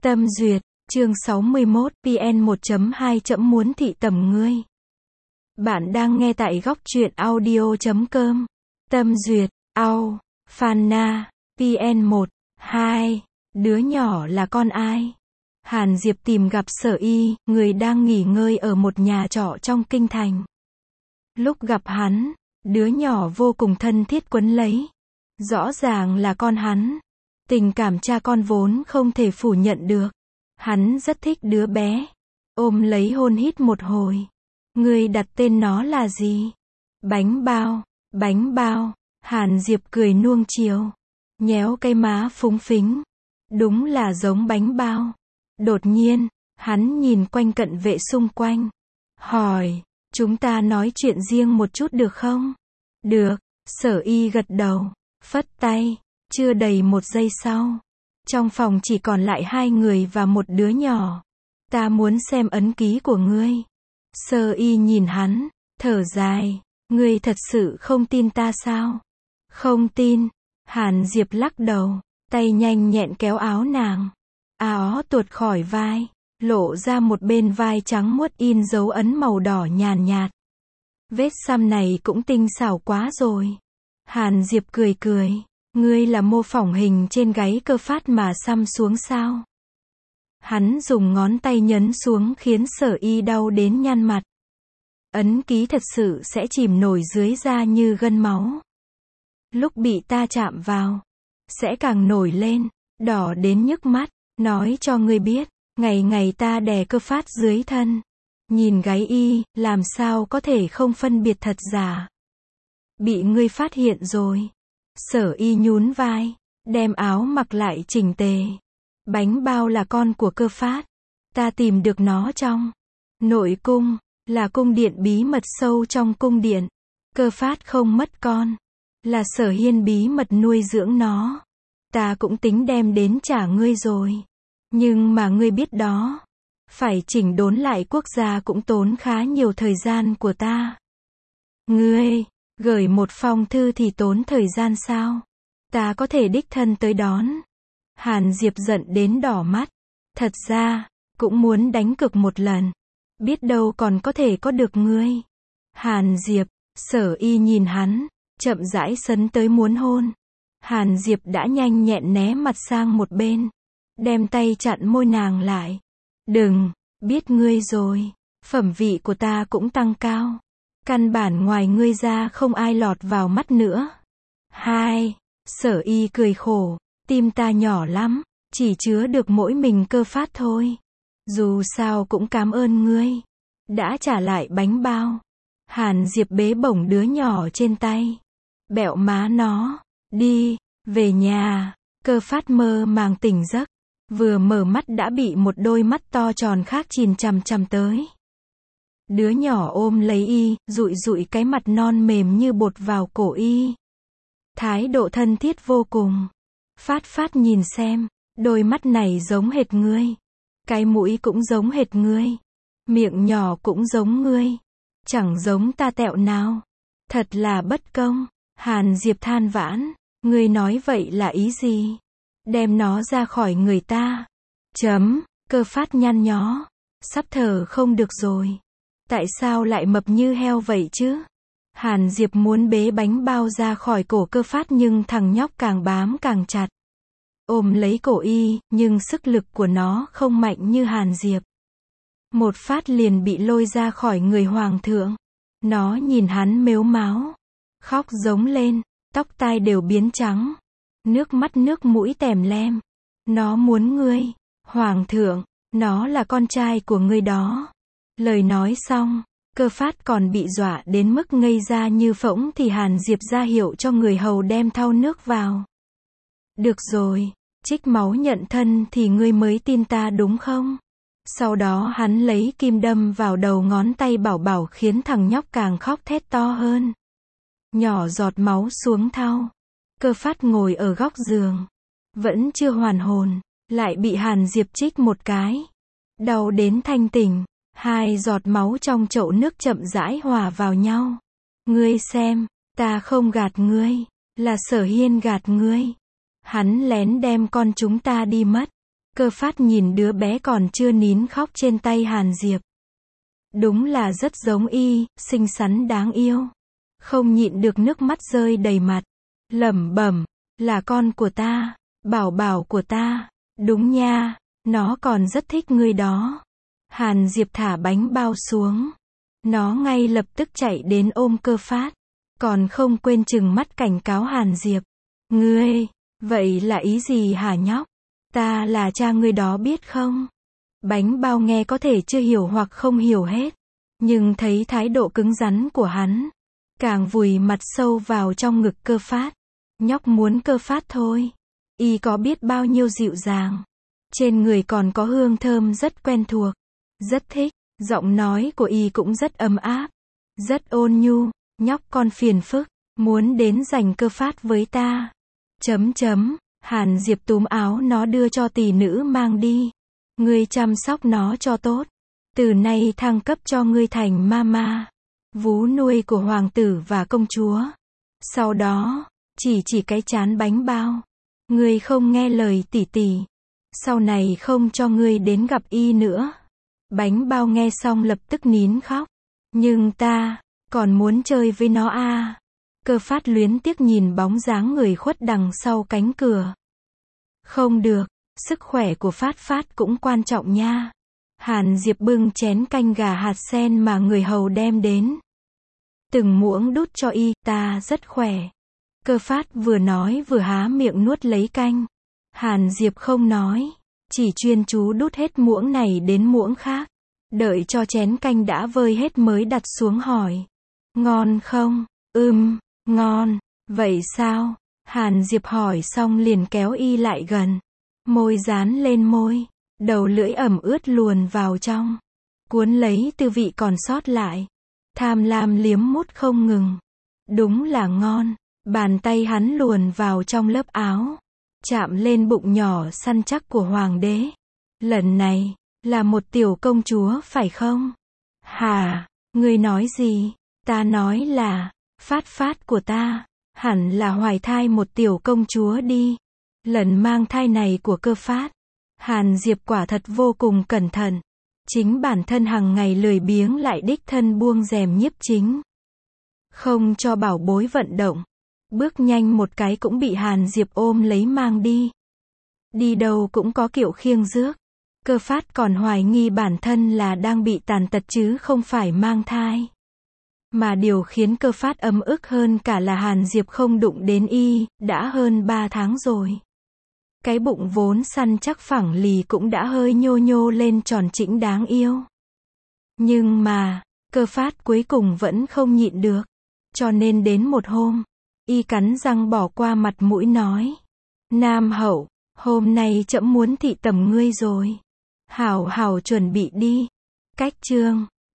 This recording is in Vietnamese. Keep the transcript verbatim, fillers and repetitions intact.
Tâm duyệt, chương sáu mươi mốt, vê en một chấm hai chấm muốn thị tầm ngươi. Bạn đang nghe tại góc truyện audio chấm com. Tâm duyệt, au, Phanna, vê en một, hai, đứa nhỏ là con ai? Hàn Diệp tìm gặp Sở Y, người đang nghỉ ngơi ở một nhà trọ trong kinh thành. Lúc gặp hắn, đứa nhỏ vô cùng thân thiết quấn lấy. Rõ ràng là con hắn. Tình cảm cha con vốn không thể phủ nhận được. Hắn rất thích đứa bé. Ôm lấy hôn hít một hồi. Ngươi đặt tên nó là gì? Bánh bao, bánh bao. Hàn Diệp cười nuông chiều. Nhéo cái má phúng phính. Đúng là giống bánh bao. Đột nhiên, hắn nhìn quanh cận vệ xung quanh. Hỏi, chúng ta nói chuyện riêng một chút được không? Được, Sở Y gật đầu, phất tay. Chưa đầy một giây sau, trong phòng chỉ còn lại hai người và một đứa nhỏ. Ta muốn xem ấn ký của ngươi. Sở Y nhìn hắn, thở dài. Ngươi thật sự không tin ta sao? Không tin. Hàn Diệp lắc đầu, tay nhanh nhẹn kéo áo nàng. Áo tuột khỏi vai, lộ ra một bên vai trắng muốt in dấu ấn màu đỏ nhàn nhạt. Vết xăm này cũng tinh xảo quá rồi. Hàn Diệp cười cười. Ngươi là mô phỏng hình trên gáy Cơ Phát mà xăm xuống sao? Hắn dùng ngón tay nhấn xuống khiến Sở Y đau đến nhăn mặt. Ấn ký thật sự sẽ chìm nổi dưới da như gân máu. Lúc bị ta chạm vào, sẽ càng nổi lên, đỏ đến nhức mắt. Nói cho ngươi biết, ngày ngày ta đè Cơ Phát dưới thân. Nhìn gáy y, làm sao có thể không phân biệt thật giả. Bị ngươi phát hiện rồi. Sở Y nhún vai, đem áo mặc lại chỉnh tề. Bánh bao là con của Cơ Phát. Ta tìm được nó trong nội cung, là cung điện bí mật sâu trong cung điện. Cơ Phát không mất con, là Sở Hiên bí mật nuôi dưỡng nó. Ta cũng tính đem đến trả ngươi rồi. Nhưng mà ngươi biết đó, phải chỉnh đốn lại quốc gia cũng tốn khá nhiều thời gian của ta. Ngươi gửi một phong thư thì tốn thời gian sao? Ta có thể đích thân tới đón. Hàn Diệp giận đến đỏ mắt. Thật ra, cũng muốn đánh cược một lần. Biết đâu còn có thể có được ngươi. Hàn Diệp, Sở Y nhìn hắn, chậm rãi sấn tới muốn hôn. Hàn Diệp đã nhanh nhẹn né mặt sang một bên. Đem tay chặn môi nàng lại. Đừng, biết ngươi rồi. Phẩm vị của ta cũng tăng cao. Căn bản ngoài ngươi ra không ai lọt vào mắt nữa. Hai, Sở Y cười khổ. Tim ta nhỏ lắm, chỉ chứa được mỗi mình Cơ Phát thôi. Dù sao cũng cảm ơn ngươi. Đã trả lại bánh bao. Hàn Diệp bế bổng đứa nhỏ trên tay. Bẹo má nó. Đi, về nhà. Cơ Phát mơ màng tỉnh giấc. Vừa mở mắt đã bị một đôi mắt to tròn khác chìm chằm chằm tới. Đứa nhỏ ôm lấy y, dụi dụi cái mặt non mềm như bột vào cổ y. Thái độ thân thiết vô cùng. Phát Phát nhìn xem, đôi mắt này giống hệt ngươi. Cái mũi cũng giống hệt ngươi. Miệng nhỏ cũng giống ngươi. Chẳng giống ta tẹo nào. Thật là bất công. Hàn Diệp than vãn. Ngươi nói vậy là ý gì? Đem nó ra khỏi người ta. Chấm, Cơ Phát nhăn nhó. Sắp thở không được rồi. Tại sao lại mập như heo vậy chứ? Hàn Diệp muốn bế bánh bao ra khỏi cổ Cơ Phát nhưng thằng nhóc càng bám càng chặt. Ôm lấy cổ y, nhưng sức lực của nó không mạnh như Hàn Diệp. Một phát liền bị lôi ra khỏi người hoàng thượng. Nó nhìn hắn mếu máo. Khóc giống lên, tóc tai đều biến trắng. Nước mắt nước mũi tèm lem. Nó muốn ngươi, hoàng thượng, nó là con trai của ngươi đó. Lời nói xong, Cơ Phát còn bị dọa đến mức ngây ra như phỗng thì Hàn Diệp ra hiệu cho người hầu đem thau nước vào. Được rồi, trích máu nhận thân thì ngươi mới tin ta đúng không? Sau đó hắn lấy kim đâm vào đầu ngón tay bảo bảo khiến thằng nhóc càng khóc thét to hơn. Nhỏ giọt máu xuống thau. Cơ Phát ngồi ở góc giường. Vẫn chưa hoàn hồn, lại bị Hàn Diệp trích một cái. Đau đến thanh tỉnh. Hai giọt máu trong chậu nước chậm rãi hòa vào nhau. Ngươi xem, ta không gạt ngươi, là Sở Hiên gạt ngươi. Hắn lén đem con chúng ta đi mất. Cơ phát nhìn đứa bé còn chưa nín khóc trên tay Hàn Diệp. Đúng là rất giống y, xinh xắn đáng yêu. Không nhịn được nước mắt rơi đầy mặt. Lẩm bẩm, là con của ta, bảo bảo của ta. Đúng nha, nó còn rất thích ngươi đó. Hàn Diệp thả bánh bao xuống. Nó ngay lập tức chạy đến ôm Cơ phát. Còn không quên trừng mắt cảnh cáo Hàn Diệp. Ngươi, vậy là ý gì hả nhóc? Ta là cha ngươi đó biết không? Bánh bao nghe có thể chưa hiểu hoặc không hiểu hết. Nhưng thấy thái độ cứng rắn của hắn. Càng vùi mặt sâu vào trong ngực Cơ phát. Nhóc muốn Cơ phát thôi. Y có biết bao nhiêu dịu dàng. Trên người còn có hương thơm rất quen thuộc. Rất thích. Giọng nói của y cũng rất ấm áp. Rất ôn nhu. Nhóc con phiền phức. Muốn đến giành Cơ phát với ta. Chấm chấm. Hàn Diệp túm áo nó đưa cho tỷ nữ mang đi. Ngươi chăm sóc nó cho tốt. Từ nay thăng cấp cho ngươi thành mama. Vú nuôi của hoàng tử và công chúa. Sau đó, chỉ chỉ cái chán bánh bao. Ngươi không nghe lời tỷ tỷ. Sau này không cho ngươi đến gặp y nữa. Bánh bao nghe xong lập tức nín khóc. Nhưng ta, còn muốn chơi với nó à. Cơ phát luyến tiếc nhìn bóng dáng người khuất đằng sau cánh cửa. Không được, sức khỏe của Phát Phát cũng quan trọng nha. Hàn Diệp bưng chén canh gà hạt sen mà người hầu đem đến. Từng muỗng đút cho y, ta rất khỏe. Cơ phát vừa nói vừa há miệng nuốt lấy canh. Hàn Diệp không nói, chỉ chuyên chú đút hết muỗng này đến muỗng khác. Đợi cho chén canh đã vơi hết mới đặt xuống hỏi. Ngon không? Ừm, ngon. Vậy sao? Hàn Diệp hỏi xong liền kéo y lại gần. Môi dán lên môi. Đầu lưỡi ẩm ướt luồn vào trong. Cuốn lấy tư vị còn sót lại. Tham lam liếm mút không ngừng. Đúng là ngon. Bàn tay hắn luồn vào trong lớp áo. Chạm lên bụng nhỏ săn chắc của hoàng đế. Lần này, là một tiểu công chúa phải không? Hả? Ngươi nói gì? Ta nói là, Phát Phát của ta, hẳn là hoài thai một tiểu công chúa đi. Lần mang thai này của Cơ phát. Hàn Diệp quả thật vô cùng cẩn thận. Chính bản thân hàng ngày lười biếng lại đích thân buông rèm nhiếp chính. Không cho bảo bối vận động. Bước nhanh một cái cũng bị Hàn Diệp ôm lấy mang đi. Đi đâu cũng có kiểu khiêng rước. Cơ phát còn hoài nghi bản thân là đang bị tàn tật chứ không phải mang thai. Mà điều khiến Cơ phát ấm ức hơn cả là Hàn Diệp không đụng đến y, đã hơn ba tháng rồi. Cái bụng vốn săn chắc phẳng lì cũng đã hơi nhô nhô lên tròn trĩnh đáng yêu. Nhưng mà, Cơ phát cuối cùng vẫn không nhịn được. Cho nên đến một hôm, y cắn răng bỏ qua mặt mũi nói. Nam hậu, hôm nay trẫm muốn thị tẩm ngươi rồi. Hảo hảo chuẩn bị đi. Cách chương